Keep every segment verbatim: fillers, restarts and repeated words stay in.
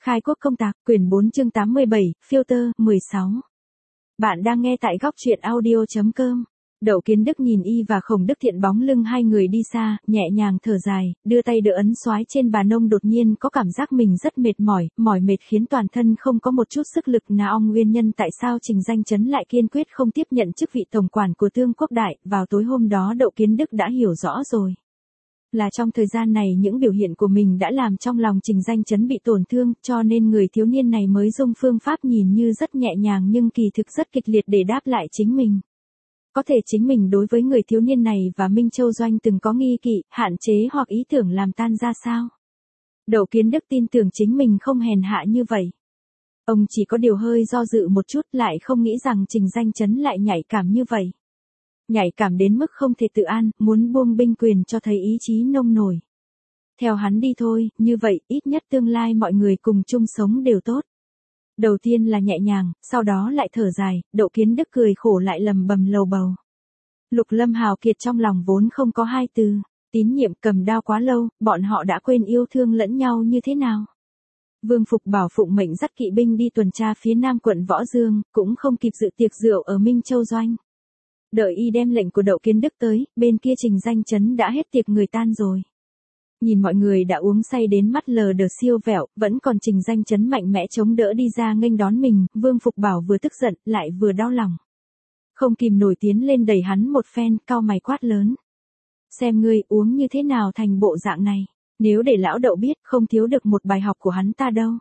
Khai quốc công tạc, quyển bốn chương tám mươi bảy, filter, mười sáu. Bạn đang nghe tại góc truyện audio chấm com. Đậu Kiến Đức nhìn Y và Khổng Đức Thiện bóng lưng hai người đi xa, nhẹ nhàng thở dài, đưa tay đỡ ấn xoái trên bà nông, đột nhiên có cảm giác mình rất mệt mỏi, mỏi mệt khiến toàn thân không có một chút sức lực nào. Nguyên nhân tại sao Trình Danh Chấn lại kiên quyết không tiếp nhận chức vị tổng quản của Tương Quốc Đại, vào tối hôm đó Đậu Kiến Đức đã hiểu rõ rồi. Là trong thời gian này những biểu hiện của mình đã làm trong lòng Trình Danh Chấn bị tổn thương, cho nên người thiếu niên này mới dùng phương pháp nhìn như rất nhẹ nhàng nhưng kỳ thực rất kịch liệt để đáp lại chính mình. Có thể chính mình đối với người thiếu niên này và Minh Châu Doanh từng có nghi kỵ, hạn chế hoặc ý tưởng làm tan ra sao? Đậu Kiến Đức tin tưởng chính mình không hèn hạ như vậy. Ông chỉ có điều hơi do dự một chút, lại không nghĩ rằng Trình Danh Chấn lại nhạy cảm như vậy. Nhạy cảm đến mức không thể tự an, muốn buông binh quyền cho thấy ý chí nông nổi. Theo hắn đi thôi, như vậy, ít nhất tương lai mọi người cùng chung sống đều tốt. Đầu tiên là nhẹ nhàng, sau đó lại thở dài, Đậu Kiến Đức cười khổ lại lầm bầm lầu bầu. Lục Lâm hào kiệt trong lòng vốn không có hai từ, tín nhiệm cầm đao quá lâu, bọn họ đã quên yêu thương lẫn nhau như thế nào. Vương Phục Bảo phụng mệnh dắt kỵ binh đi tuần tra phía nam quận Võ Dương, cũng không kịp dự tiệc rượu ở Minh Châu Doanh. Đợi Y đem lệnh của Đậu Kiến Đức tới, bên kia Trình Danh Chấn đã hết tiệc người tan rồi. Nhìn mọi người đã uống say đến mắt lờ đờ siêu vẹo, vẫn còn Trình Danh Chấn mạnh mẽ chống đỡ đi ra nghênh đón mình, Vương Phục Bảo vừa tức giận, lại vừa đau lòng. Không kìm nổi tiến lên đẩy hắn một phen, cau mày quát lớn. Xem ngươi uống như thế nào thành bộ dạng này, nếu để lão Đậu biết, không thiếu được một bài học của hắn ta đâu.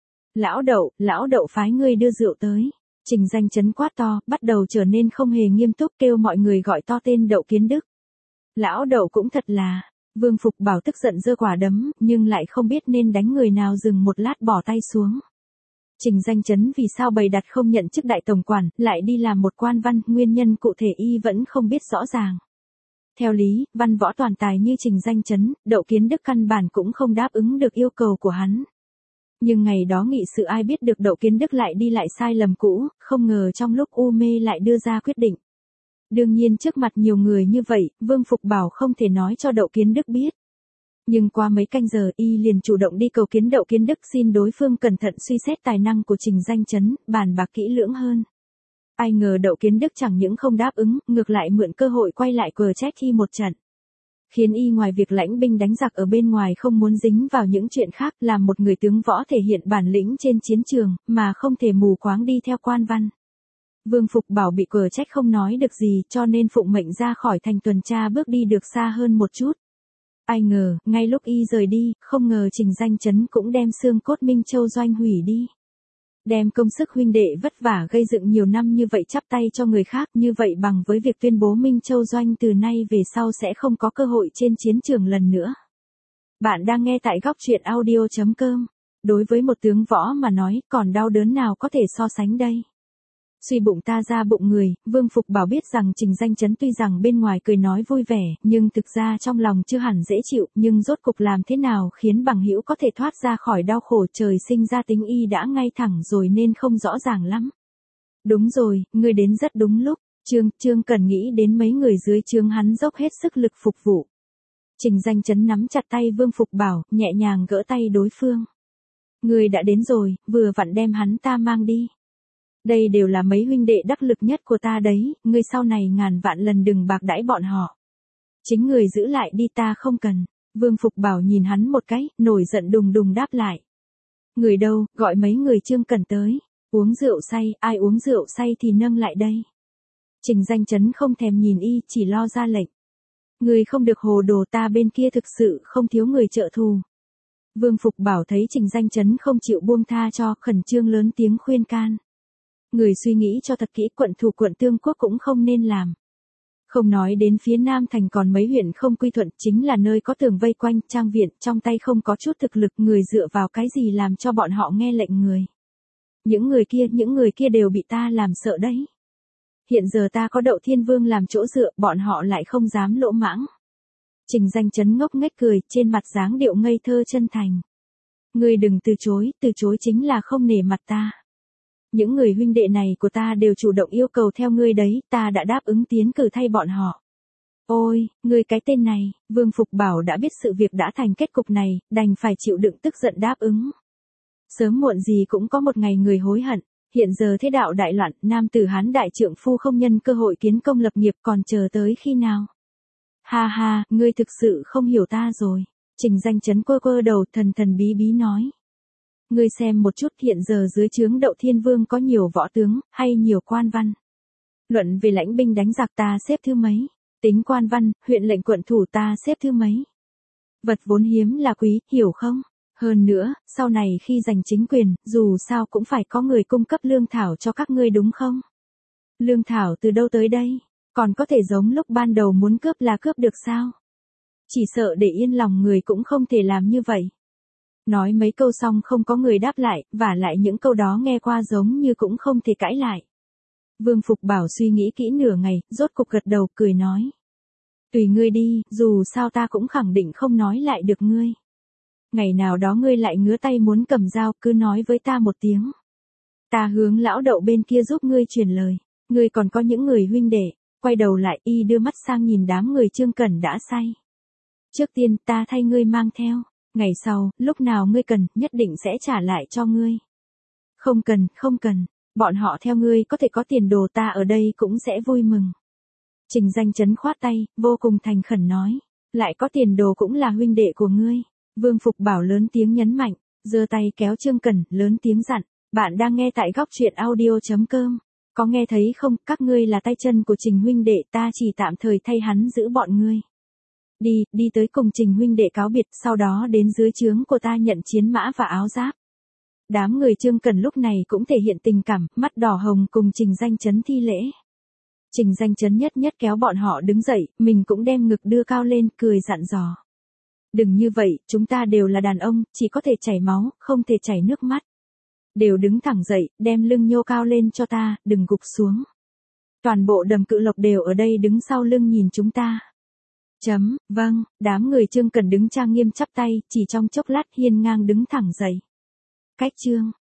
Lão Đậu, lão Đậu phái ngươi đưa rượu tới. Trình Danh Chấn quát to, bắt đầu trở nên không hề nghiêm túc, kêu mọi người gọi to tên Đậu Kiến Đức. Lão Đậu cũng thật là, Vương Phục Bảo tức giận giơ quả đấm, nhưng lại không biết nên đánh người nào, dừng một lát bỏ tay xuống. Trình Danh Chấn vì sao bày đặt không nhận chức đại tổng quản, lại đi làm một quan văn, nguyên nhân cụ thể Y vẫn không biết rõ ràng. Theo lý, văn võ toàn tài như Trình Danh Chấn, Đậu Kiến Đức căn bản cũng không đáp ứng được yêu cầu của hắn. Nhưng ngày đó nghị sự ai biết được Đậu Kiến Đức lại đi lại sai lầm cũ, không ngờ trong lúc u mê lại đưa ra quyết định. Đương nhiên trước mặt nhiều người như vậy, Vương Phục Bảo không thể nói cho Đậu Kiến Đức biết. Nhưng qua mấy canh giờ Y liền chủ động đi cầu kiến Đậu Kiến Đức, xin đối phương cẩn thận suy xét tài năng của Trình Danh Chấn, bàn bạc kỹ lưỡng hơn. Ai ngờ Đậu Kiến Đức chẳng những không đáp ứng, ngược lại mượn cơ hội quay lại cờ trách Y một trận. Khiến Y ngoài việc lãnh binh đánh giặc ở bên ngoài không muốn dính vào những chuyện khác, làm một người tướng võ thể hiện bản lĩnh trên chiến trường, mà không thể mù quáng đi theo quan văn. Vương Phục Bảo bị cờ trách không nói được gì, cho nên phụng mệnh ra khỏi thành tuần tra bước đi được xa hơn một chút. Ai ngờ, ngay lúc Y rời đi, không ngờ Trình Danh Chấn cũng đem xương cốt Minh Châu Doanh hủy đi. Đem công sức huynh đệ vất vả gây dựng nhiều năm như vậy chắp tay cho người khác, như vậy bằng với việc tuyên bố Minh Châu Doanh từ nay về sau sẽ không có cơ hội trên chiến trường lần nữa. Bạn đang nghe tại góc truyện audio chấm com. Đối với một tướng võ mà nói, còn đau đớn nào có thể so sánh đây. Suy bụng ta ra bụng người, Vương Phục Bảo biết rằng Trình Danh Chấn tuy rằng bên ngoài cười nói vui vẻ, nhưng thực ra trong lòng chưa hẳn dễ chịu, nhưng rốt cục làm thế nào khiến bằng hữu có thể thoát ra khỏi đau khổ, trời sinh ra tính Y đã ngay thẳng rồi nên không rõ ràng lắm. Đúng rồi, ngươi đến rất đúng lúc, Trương, Trương cần nghĩ đến mấy người dưới trướng hắn dốc hết sức lực phục vụ. Trình Danh Chấn nắm chặt tay Vương Phục Bảo, nhẹ nhàng gỡ tay đối phương. Ngươi đã đến rồi, vừa vặn đem hắn ta mang đi. Đây đều là mấy huynh đệ đắc lực nhất của ta đấy, ngươi sau này ngàn vạn lần đừng bạc đãi bọn họ. Chính người giữ lại đi, ta không cần. Vương Phục Bảo nhìn hắn một cái, nổi giận đùng đùng đáp lại. Người đâu, gọi mấy người Trương Cần tới. Uống rượu say, ai uống rượu say thì nâng lại đây. Trình Danh Chấn không thèm nhìn Y, chỉ lo ra lệnh. Người không được hồ đồ, ta bên kia thực sự không thiếu người trợ thù. Vương Phục Bảo thấy Trình Danh Chấn không chịu buông tha cho, khẩn trương lớn tiếng khuyên can. Người suy nghĩ cho thật kỹ, quận thủ quận Tương Quốc cũng không nên làm. Không nói đến phía Nam thành còn mấy huyện không quy thuận, chính là nơi có tường vây quanh, trang viện, trong tay không có chút thực lực, người dựa vào cái gì làm cho bọn họ nghe lệnh người. Những người kia, những người kia đều bị ta làm sợ đấy. Hiện giờ ta có Đậu Thiên Vương làm chỗ dựa, bọn họ lại không dám lỗ mãng. Trình Danh Chấn ngốc nghếch cười, trên mặt dáng điệu ngây thơ chân thành. Ngươi đừng từ chối, từ chối chính là không nể mặt ta. Những người huynh đệ này của ta đều chủ động yêu cầu theo ngươi đấy, ta đã đáp ứng tiến cử thay bọn họ. Ôi, ngươi cái tên này, Vương Phục Bảo đã biết sự việc đã thành kết cục này, đành phải chịu đựng tức giận đáp ứng. Sớm muộn gì cũng có một ngày người hối hận. Hiện giờ thế đạo đại loạn, nam tử Hán đại trượng phu không nhân cơ hội kiến công lập nghiệp còn chờ tới khi nào? Ha ha, ngươi thực sự không hiểu ta rồi. Trình Danh Chấn quơ quơ đầu thần thần bí bí nói. Ngươi xem một chút hiện giờ dưới trướng Đậu Thiên Vương có nhiều võ tướng, hay nhiều quan văn. Luận về lãnh binh đánh giặc ta xếp thứ mấy. Tính quan văn, huyện lệnh quận thủ ta xếp thứ mấy. Vật vốn hiếm là quý, hiểu không? Hơn nữa, sau này khi giành chính quyền, dù sao cũng phải có người cung cấp lương thảo cho các ngươi đúng không? Lương thảo từ đâu tới đây? Còn có thể giống lúc ban đầu muốn cướp là cướp được sao? Chỉ sợ để yên lòng người cũng không thể làm như vậy. Nói mấy câu xong không có người đáp lại, và lại những câu đó nghe qua giống như cũng không thể cãi lại. Vương Phục Bảo suy nghĩ kỹ nửa ngày, rốt cục gật đầu cười nói. Tùy ngươi đi, dù sao ta cũng khẳng định không nói lại được ngươi. Ngày nào đó ngươi lại ngứa tay muốn cầm dao, cứ nói với ta một tiếng. Ta hướng lão Đậu bên kia giúp ngươi truyền lời. Ngươi còn có những người huynh đệ. Quay đầu lại y đưa mắt sang nhìn đám người Trương Cẩn đã say. Trước tiên ta thay ngươi mang theo. Ngày sau, lúc nào ngươi cần, nhất định sẽ trả lại cho ngươi. Không cần, không cần. Bọn họ theo ngươi có thể có tiền đồ ta ở đây cũng sẽ vui mừng. Trình Danh Chấn khoát tay, vô cùng thành khẩn nói. Lại có tiền đồ cũng là huynh đệ của ngươi. Vương Phục Bảo lớn tiếng nhấn mạnh, giơ tay kéo Trương Cẩn, lớn tiếng dặn. Bạn đang nghe tại góc truyện audio chấm com. Có nghe thấy không, các ngươi là tay chân của Trình huynh đệ, ta chỉ tạm thời thay hắn giữ bọn ngươi. Đi, đi tới cùng Trình huynh đệ cáo biệt, sau đó đến dưới trướng của ta nhận chiến mã và áo giáp. Đám người Trương Cẩn lúc này cũng thể hiện tình cảm, mắt đỏ hồng cùng Trình Danh Chấn thi lễ. Trình Danh Chấn nhất nhất kéo bọn họ đứng dậy, mình cũng đem ngực đưa cao lên, cười dặn dò. Đừng như vậy, chúng ta đều là đàn ông, chỉ có thể chảy máu, không thể chảy nước mắt. Đều đứng thẳng dậy, đem lưng nhô cao lên cho ta, đừng gục xuống. Toàn bộ Đầm Cự Lộc đều ở đây đứng sau lưng nhìn chúng ta. Chấm, vâng, đám người Trương Cẩn đứng trang nghiêm chắp tay, chỉ trong chốc lát hiên ngang đứng thẳng dậy. Cách chương.